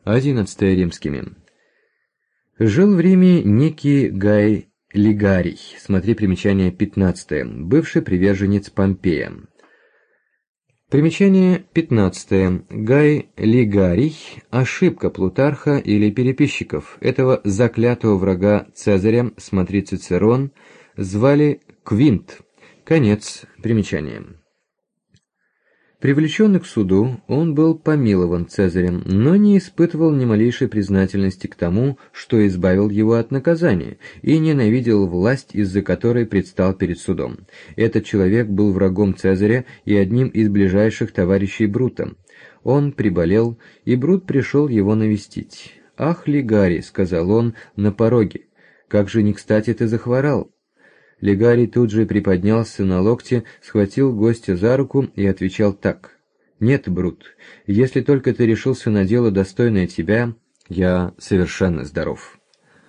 11 римскими. Жил в Риме некий Гай Лигарий, смотри примечание 15, бывший приверженец Помпея. Примечание 15. Гай Лигарий – ошибка Плутарха или переписчиков. Этого заклятого врага Цезаря, смотри Цицерон, звали Квинт. Конец примечания. Привлеченный к суду, он был помилован Цезарем, но не испытывал ни малейшей признательности к тому, что избавил его от наказания, и ненавидел власть, из-за которой предстал перед судом. Этот человек был врагом Цезаря и одним из ближайших товарищей Брута. Он приболел, и Брут пришел его навестить. «Ах, Лигарий», — сказал он на пороге, — «как же не кстати ты захворал». Лигарий тут же приподнялся на локте, схватил гостя за руку и отвечал так: «Нет, Брут, если только ты решился на дело, достойное тебя, я совершенно здоров».